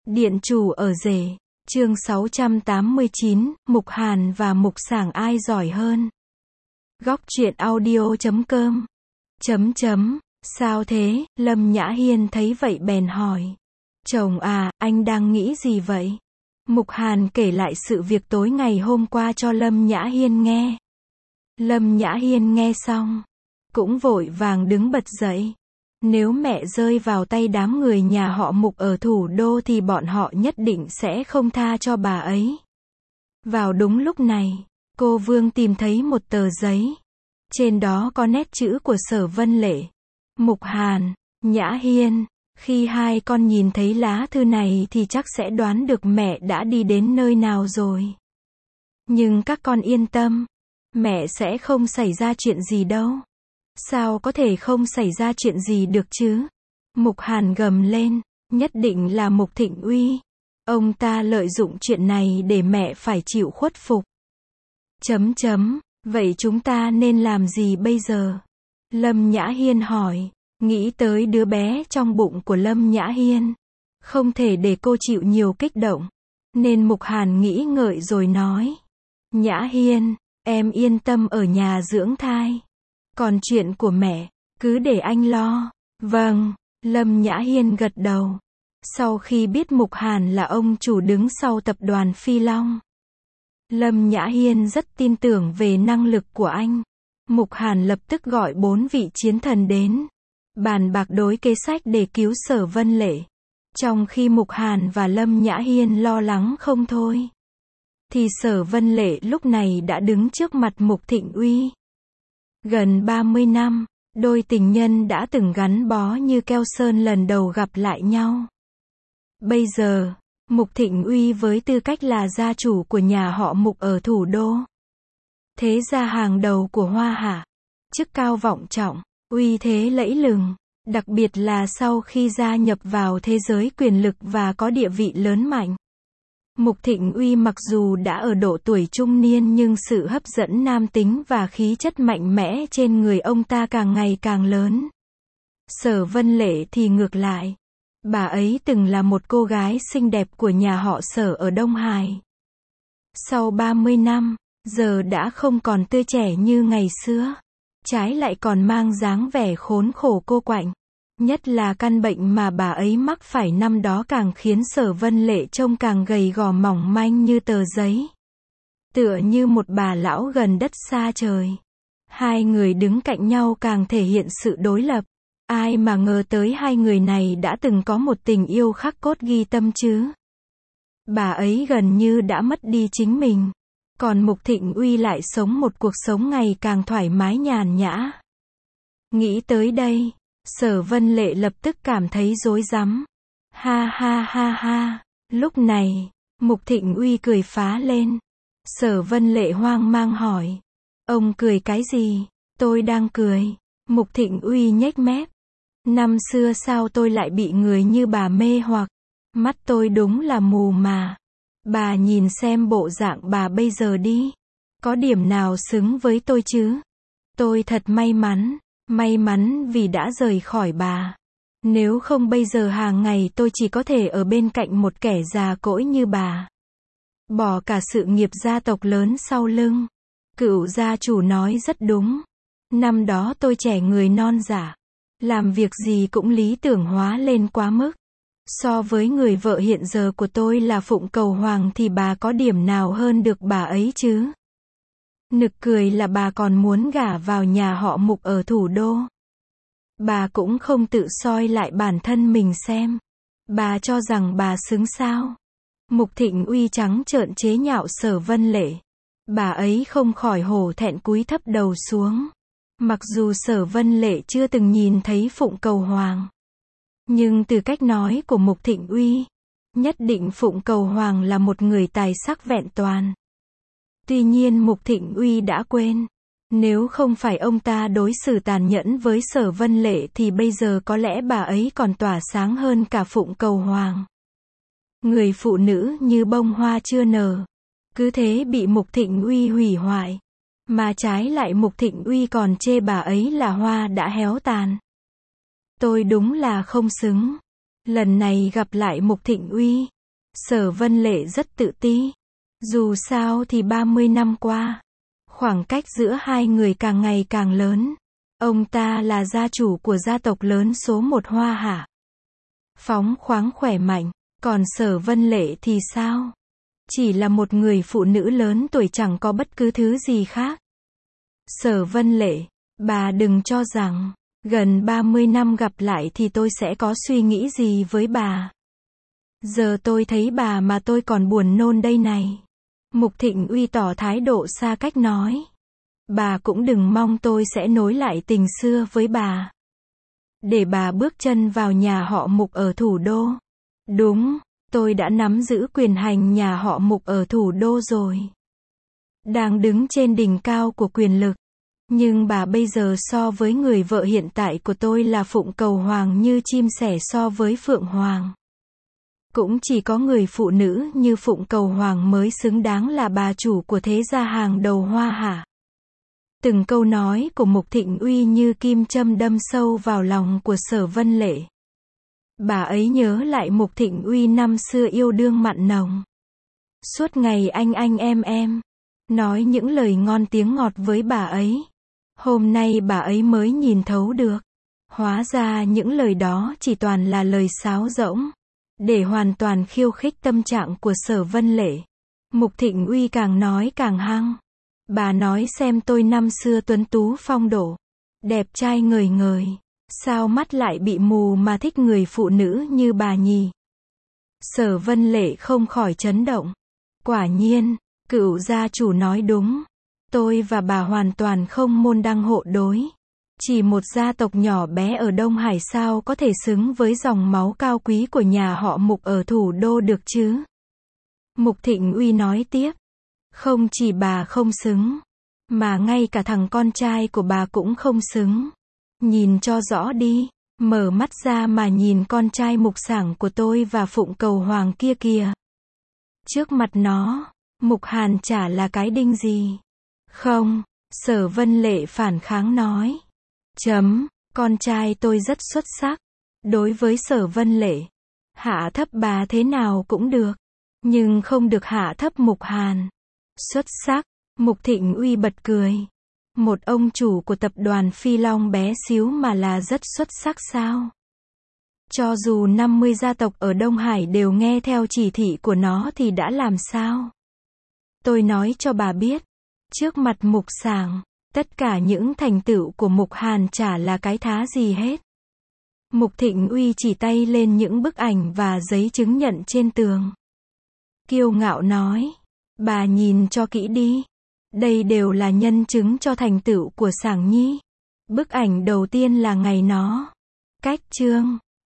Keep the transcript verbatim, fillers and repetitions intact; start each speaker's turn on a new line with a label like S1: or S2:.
S1: Điện chủ ở rể, chương sáu trăm tám mươi chín, Mục Hàn và Mục Sảng ai giỏi hơn? Góc truyện audio chấm com. Chấm chấm, sao thế? Lâm Nhã Hiên thấy vậy bèn hỏi. Chồng à, anh đang nghĩ gì vậy? Mục Hàn kể lại sự việc tối ngày hôm qua cho Lâm Nhã Hiên nghe. Lâm Nhã Hiên nghe xong, cũng vội vàng đứng bật dậy. Nếu mẹ rơi vào tay đám người nhà họ Mục ở thủ đô thì bọn họ nhất định sẽ không tha cho bà ấy. Vào đúng lúc này, cô Vương tìm thấy một tờ giấy. Trên đó có nét chữ của Sở Vân Lệ. Mục Hàn, Nhã Hiên, khi hai con nhìn thấy lá thư này thì chắc sẽ đoán được mẹ đã đi đến nơi nào rồi. Nhưng các con yên tâm, mẹ sẽ không xảy ra chuyện gì đâu. Sao có thể không xảy ra chuyện gì được chứ? Mục Hàn gầm lên, nhất định là Mục Thịnh Uy. Ông ta lợi dụng chuyện này để mẹ phải chịu khuất phục. Chấm chấm, vậy chúng ta nên làm gì bây giờ? Lâm Nhã Hiên hỏi, nghĩ tới đứa bé trong bụng của Lâm Nhã Hiên. Không thể để cô chịu nhiều kích động. Nên Mục Hàn nghĩ ngợi rồi nói. Nhã Hiên, em yên tâm ở nhà dưỡng thai. Còn chuyện của mẹ, cứ để anh lo. Vâng, Lâm Nhã Hiên gật đầu. Sau khi biết Mục Hàn là ông chủ đứng sau tập đoàn Phi Long, Lâm Nhã Hiên rất tin tưởng về năng lực của anh. Mục Hàn lập tức gọi bốn vị chiến thần đến, bàn bạc đối kế sách để cứu Sở Vân Lệ. Trong khi Mục Hàn và Lâm Nhã Hiên lo lắng không thôi, thì Sở Vân Lệ lúc này đã đứng trước mặt Mục Thịnh Uy. Gần ba mươi năm, đôi tình nhân đã từng gắn bó như keo sơn lần đầu gặp lại nhau. Bây giờ, Mục Thịnh Uy với tư cách là gia chủ của nhà họ Mục ở thủ đô, thế gia hàng đầu của Hoa Hạ, chức cao vọng trọng, uy thế lẫy lừng, đặc biệt là sau khi gia nhập vào thế giới quyền lực và có địa vị lớn mạnh. Mục Thịnh Uy mặc dù đã ở độ tuổi trung niên nhưng sự hấp dẫn nam tính và khí chất mạnh mẽ trên người ông ta càng ngày càng lớn. Sở Vân Lệ thì ngược lại. Bà ấy từng là một cô gái xinh đẹp của nhà họ Sở ở Đông Hải. Sau ba mươi năm, giờ đã không còn tươi trẻ như ngày xưa. Trái lại còn mang dáng vẻ khốn khổ cô quạnh. Nhất là căn bệnh mà bà ấy mắc phải năm đó càng khiến Sở Vân Lệ trông càng gầy gò mỏng manh như tờ giấy. Tựa như một bà lão gần đất xa trời. Hai người đứng cạnh nhau càng thể hiện sự đối lập. Ai mà ngờ tới hai người này đã từng có một tình yêu khắc cốt ghi tâm chứ. Bà ấy gần như đã mất đi chính mình. Còn Mục Thịnh Uy lại sống một cuộc sống ngày càng thoải mái nhàn nhã. Nghĩ tới đây, Sở Vân Lệ lập tức cảm thấy rối rắm. Ha ha ha ha. Lúc này, Mục Thịnh Uy cười phá lên. Sở Vân Lệ hoang mang hỏi. Ông cười cái gì? Tôi đang cười. Mục Thịnh Uy nhếch mép. Năm xưa sao tôi lại bị người như bà mê hoặc? Mắt tôi đúng là mù mà. Bà nhìn xem bộ dạng bà bây giờ đi. Có điểm nào xứng với tôi chứ? Tôi thật may mắn. May mắn vì đã rời khỏi bà. Nếu không bây giờ hàng ngày tôi chỉ có thể ở bên cạnh một kẻ già cỗi như bà. Bỏ cả sự nghiệp gia tộc lớn sau lưng. Cựu gia chủ nói rất đúng. Năm đó tôi trẻ người non dạ. Làm việc gì cũng lý tưởng hóa lên quá mức. So với người vợ hiện giờ của tôi là Phụng Cầu Hoàng thì bà có điểm nào hơn được bà ấy chứ? Nực cười là bà còn muốn gả vào nhà họ Mục ở thủ đô. Bà cũng không tự soi lại bản thân mình xem. Bà cho rằng bà xứng sao? Mục Thịnh Uy trắng trợn chế nhạo Sở Vân Lệ. Bà ấy không khỏi hổ thẹn cúi thấp đầu xuống. Mặc dù Sở Vân Lệ chưa từng nhìn thấy Phụng Cầu Hoàng, nhưng từ cách nói của Mục Thịnh Uy, nhất định Phụng Cầu Hoàng là một người tài sắc vẹn toàn. Tuy nhiên Mục Thịnh Uy đã quên, nếu không phải ông ta đối xử tàn nhẫn với Sở Vân Lệ thì bây giờ có lẽ bà ấy còn tỏa sáng hơn cả Phụng Cầu Hoàng. Người phụ nữ như bông hoa chưa nở, cứ thế bị Mục Thịnh Uy hủy hoại. Mà trái lại Mục Thịnh Uy còn chê bà ấy là hoa đã héo tàn. Tôi đúng là không xứng. Lần này gặp lại Mục Thịnh Uy, Sở Vân Lệ rất tự ti. Dù sao thì ba mươi năm qua, khoảng cách giữa hai người càng ngày càng lớn. Ông ta là gia chủ của gia tộc lớn số một Hoa Hạ. Phóng khoáng khỏe mạnh, còn Sở Vân Lệ thì sao? Chỉ là một người phụ nữ lớn tuổi chẳng có bất cứ thứ gì khác. Sở Vân Lệ, bà đừng cho rằng, gần ba mươi năm gặp lại thì tôi sẽ có suy nghĩ gì với bà. Giờ tôi thấy bà mà tôi còn buồn nôn đây này. Mục Thịnh Uy tỏ thái độ xa cách nói. Bà cũng đừng mong tôi sẽ nối lại tình xưa với bà. Để bà bước chân vào nhà họ Mục ở thủ đô. Đúng, tôi đã nắm giữ quyền hành nhà họ Mục ở thủ đô rồi. Đang đứng trên đỉnh cao của quyền lực. Nhưng bà bây giờ so với người vợ hiện tại của tôi là Phụng Cầu Hoàng như chim sẻ so với Phượng Hoàng. Cũng chỉ có người phụ nữ như Phụng Cầu Hoàng mới xứng đáng là bà chủ của thế gia hàng đầu Hoa Hạ. Từng câu nói của Mục Thịnh Uy như kim châm đâm sâu vào lòng của Sở Vân Lệ. Bà ấy nhớ lại Mục Thịnh Uy năm xưa yêu đương mặn nồng. Suốt ngày anh anh em em, nói những lời ngon tiếng ngọt với bà ấy. Hôm nay bà ấy mới nhìn thấu được. Hóa ra những lời đó chỉ toàn là lời sáo rỗng. Để hoàn toàn khiêu khích tâm trạng của Sở Vân Lệ. Mục Thịnh Uy càng nói càng hăng. Bà nói xem tôi năm xưa tuấn tú phong độ, đẹp trai ngời ngời. Sao mắt lại bị mù mà thích người phụ nữ như bà nhỉ? Sở Vân Lệ không khỏi chấn động. Quả nhiên, cựu gia chủ nói đúng. Tôi và bà hoàn toàn không môn đăng hộ đối. Chỉ một gia tộc nhỏ bé ở Đông Hải sao có thể xứng với dòng máu cao quý của nhà họ Mục ở thủ đô được chứ? Mục Thịnh Uy nói tiếp. Không chỉ bà không xứng, mà ngay cả thằng con trai của bà cũng không xứng. Nhìn cho rõ đi, mở mắt ra mà nhìn con trai Mục Sảng của tôi và Phụng Cầu Hoàng kia kìa. Trước mặt nó, Mục Hàn chả là cái đinh gì. Không, Sở Vân Lệ phản kháng nói. Chấm, con trai tôi rất xuất sắc. Đối với Sở Vân Lệ, hạ thấp bà thế nào cũng được, nhưng không được hạ thấp Mục Hàn. Xuất sắc, Mục Thịnh Uy bật cười. Một ông chủ của tập đoàn Phi Long bé xíu mà là rất xuất sắc sao? Cho dù năm mươi gia tộc ở Đông Hải đều nghe theo chỉ thị của nó thì đã làm sao? Tôi nói cho bà biết, trước mặt Mục Sảng, tất cả những thành tựu của Mục Hàn chả là cái thá gì hết. Mục Thịnh Uy chỉ tay lên những bức ảnh và giấy chứng nhận trên tường. Kiêu ngạo nói, bà nhìn cho kỹ đi. Đây đều là nhân chứng cho thành tựu của Sảng Nhi. Bức ảnh đầu tiên là ngày nó cách chương.